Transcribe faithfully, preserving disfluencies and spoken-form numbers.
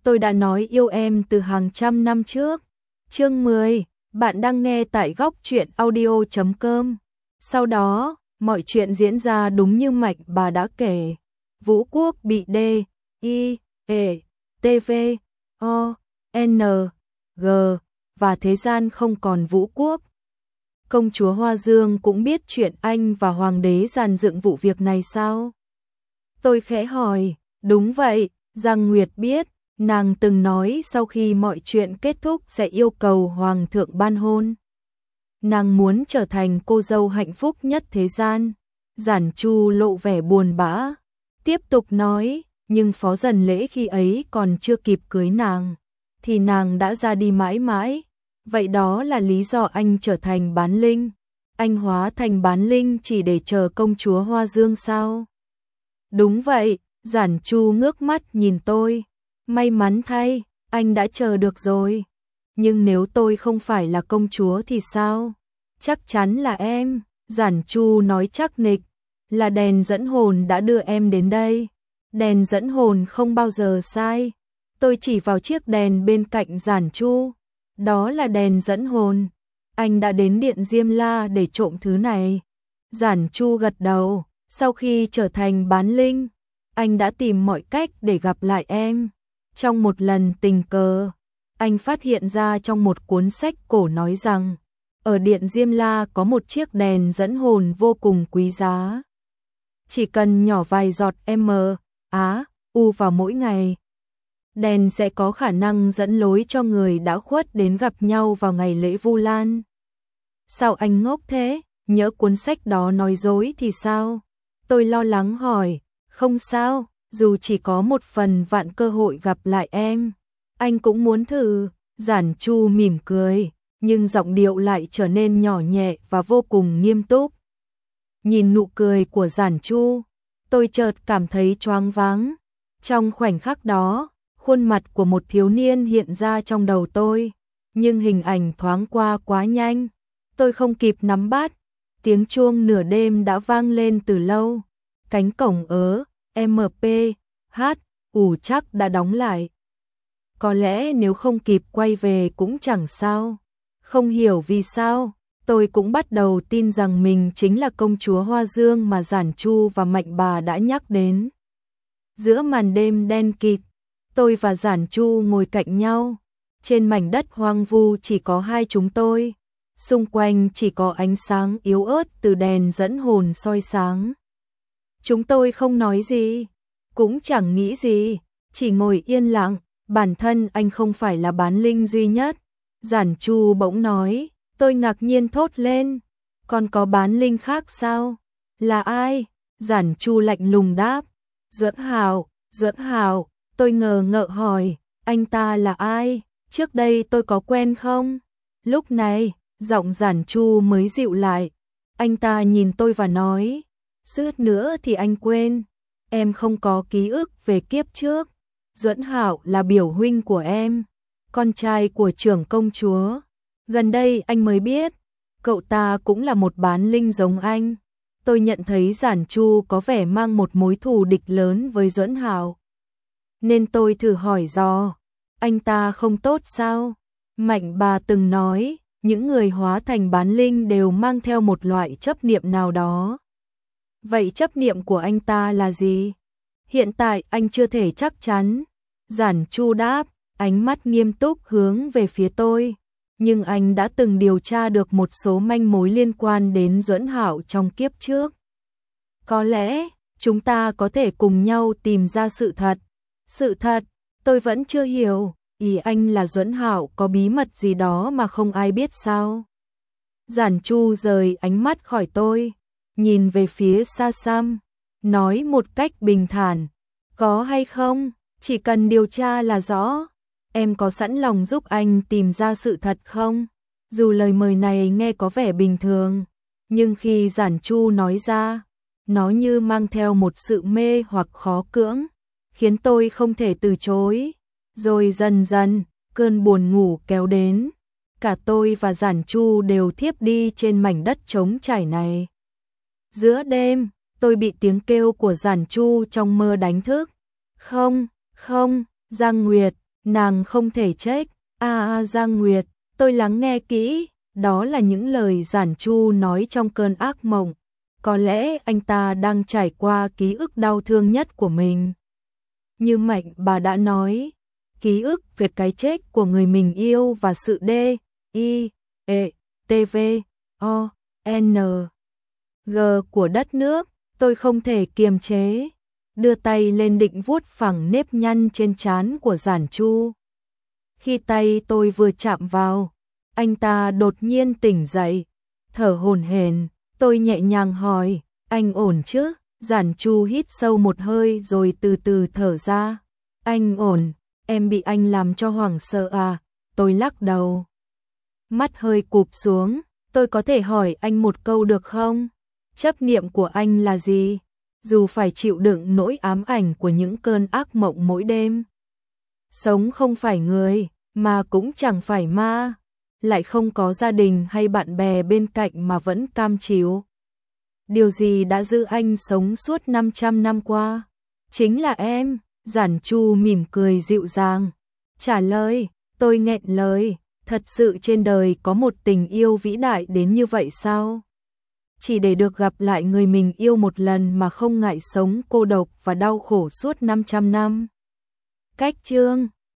tôi đã nói yêu em từ hàng trăm năm trước. Chương mười, bạn đang nghe tại góc truyện audio chấm com. Sau đó, mọi chuyện diễn ra đúng như Mạnh bà đã kể. Vũ Quốc bị D, I, E, T, V, O, N, G và thế gian không còn Vũ Quốc. Công chúa Hoa Dương cũng biết chuyện anh và hoàng đế dàn dựng vụ việc này sao? Tôi khẽ hỏi, đúng vậy, Giang Nguyệt biết, nàng từng nói sau khi mọi chuyện kết thúc sẽ yêu cầu hoàng thượng ban hôn. Nàng muốn trở thành cô dâu hạnh phúc nhất thế gian. Giản Chu lộ vẻ buồn bã, tiếp tục nói, nhưng Phó Dần Lễ khi ấy còn chưa kịp cưới nàng, thì nàng đã ra đi mãi mãi. Vậy đó là lý do anh trở thành bán linh. Anh hóa thành bán linh chỉ để chờ công chúa Hoa Dương sao? Đúng vậy, Giản Chu ngước mắt nhìn tôi. May mắn thay, anh đã chờ được rồi. Nhưng nếu tôi không phải là công chúa thì sao? Chắc chắn là em, Giản Chu nói chắc nịch, là đèn dẫn hồn đã đưa em đến đây. Đèn dẫn hồn không bao giờ sai. Tôi chỉ vào chiếc đèn bên cạnh Giản Chu. Đó là đèn dẫn hồn. Anh đã đến Điện Diêm La để trộm thứ này. Giản Chu gật đầu, sau khi trở thành bán linh, anh đã tìm mọi cách để gặp lại em. Trong một lần tình cờ, anh phát hiện ra trong một cuốn sách cổ nói rằng, ở Điện Diêm La có một chiếc đèn dẫn hồn vô cùng quý giá. Chỉ cần nhỏ vài giọt M, Á, U vào mỗi ngày, đèn sẽ có khả năng dẫn lối cho người đã khuất đến gặp nhau vào ngày lễ Vu Lan. Sao anh ngốc thế? Nhỡ cuốn sách đó nói dối thì sao? Tôi lo lắng hỏi, không sao, dù chỉ có một phần vạn cơ hội gặp lại em, anh cũng muốn thử. Giản Chu mỉm cười, nhưng giọng điệu lại trở nên nhỏ nhẹ và vô cùng nghiêm túc. Nhìn nụ cười của Giản Chu, tôi chợt cảm thấy choáng váng. Trong khoảnh khắc đó, khuôn mặt của một thiếu niên hiện ra trong đầu tôi, nhưng hình ảnh thoáng qua quá nhanh, tôi không kịp nắm bắt. Tiếng chuông nửa đêm đã vang lên từ lâu. Cánh cổng ớ, M P, H, ủ chắc đã đóng lại. Có lẽ nếu không kịp quay về cũng chẳng sao. Không hiểu vì sao, tôi cũng bắt đầu tin rằng mình chính là công chúa Hoa Dương mà Giản Chu và Mạnh bà đã nhắc đến. Giữa màn đêm đen kịt, tôi và Giản Chu ngồi cạnh nhau. Trên mảnh đất hoang vu chỉ có hai chúng tôi. Xung quanh chỉ có ánh sáng yếu ớt từ đèn dẫn hồn soi sáng. Chúng tôi không nói gì, cũng chẳng nghĩ gì, chỉ ngồi yên lặng. Bản thân anh không phải là bán linh duy nhất. Giản Chu bỗng nói, tôi ngạc nhiên thốt lên. Còn có bán linh khác sao? Là ai? Giản Chu lạnh lùng đáp. Duẫn Hào, Duẫn Hào. Tôi ngờ ngợ hỏi, anh ta là ai? Trước đây tôi có quen không? Lúc này, giọng Giản Chu mới dịu lại. Anh ta nhìn tôi và nói, suýt nữa thì anh quên, em không có ký ức về kiếp trước. Duẫn Hạo là biểu huynh của em, con trai của trưởng công chúa. Gần đây anh mới biết, cậu ta cũng là một bán linh giống anh. Tôi nhận thấy Giản Chu có vẻ mang một mối thù địch lớn với Duẫn Hạo, nên tôi thử hỏi dò, anh ta không tốt sao? Mạnh bà từng nói, những người hóa thành bán linh đều mang theo một loại chấp niệm nào đó. Vậy chấp niệm của anh ta là gì? Hiện tại anh chưa thể chắc chắn. Giản Chu đáp, ánh mắt nghiêm túc hướng về phía tôi. Nhưng anh đã từng điều tra được một số manh mối liên quan đến Duẫn Hạo trong kiếp trước. Có lẽ, chúng ta có thể cùng nhau tìm ra sự thật. Sự thật, tôi vẫn chưa hiểu, ý anh là Duẫn Hạo có bí mật gì đó mà không ai biết sao? Giản Chu rời ánh mắt khỏi tôi, nhìn về phía xa xăm, nói một cách bình thản, có hay không, chỉ cần điều tra là rõ. Em có sẵn lòng giúp anh tìm ra sự thật không? Dù lời mời này nghe có vẻ bình thường, nhưng khi Giản Chu nói ra, nó như mang theo một sự mê hoặc khó cưỡng, khiến tôi không thể từ chối. Rồi dần dần, cơn buồn ngủ kéo đến. Cả tôi và Giản Chu đều thiếp đi trên mảnh đất trống trải này. Giữa đêm, tôi bị tiếng kêu của Giản Chu trong mơ đánh thức. Không, không, Giang Nguyệt, Nàng không thể trách. A a Giang Nguyệt, tôi lắng nghe kỹ, đó là những lời Giản Chu nói trong cơn ác mộng. Có lẽ anh ta đang trải qua ký ức đau thương nhất của mình. Như Mạnh bà đã nói, ký ức về cái chết của người mình yêu và sự D, I, E, T, V, O, N, G của đất nước, tôi không thể kiềm chế. Đưa tay lên định vuốt phẳng nếp nhăn trên trán của Giản Chu. Khi tay tôi vừa chạm vào, anh ta đột nhiên tỉnh dậy, thở hổn hển. Tôi nhẹ nhàng hỏi, anh ổn chứ? Giản Chu hít sâu một hơi rồi từ từ thở ra. Anh ổn, em bị anh làm cho hoảng sợ à? Tôi lắc đầu. Mắt hơi cụp xuống, tôi có thể hỏi anh một câu được không? Chấp niệm của anh là gì? Dù phải chịu đựng nỗi ám ảnh của những cơn ác mộng mỗi đêm. Sống không phải người, mà cũng chẳng phải ma. Lại không có gia đình hay bạn bè bên cạnh mà vẫn cam chịu. Điều gì đã giữ anh sống suốt năm trăm năm qua? Chính là em. Giản Chu mỉm cười dịu dàng. Trả lời, tôi nghẹn lời. Thật sự trên đời có một tình yêu vĩ đại đến như vậy sao? Chỉ để được gặp lại người mình yêu một lần mà không ngại sống cô độc và đau khổ suốt năm trăm năm. Cách chương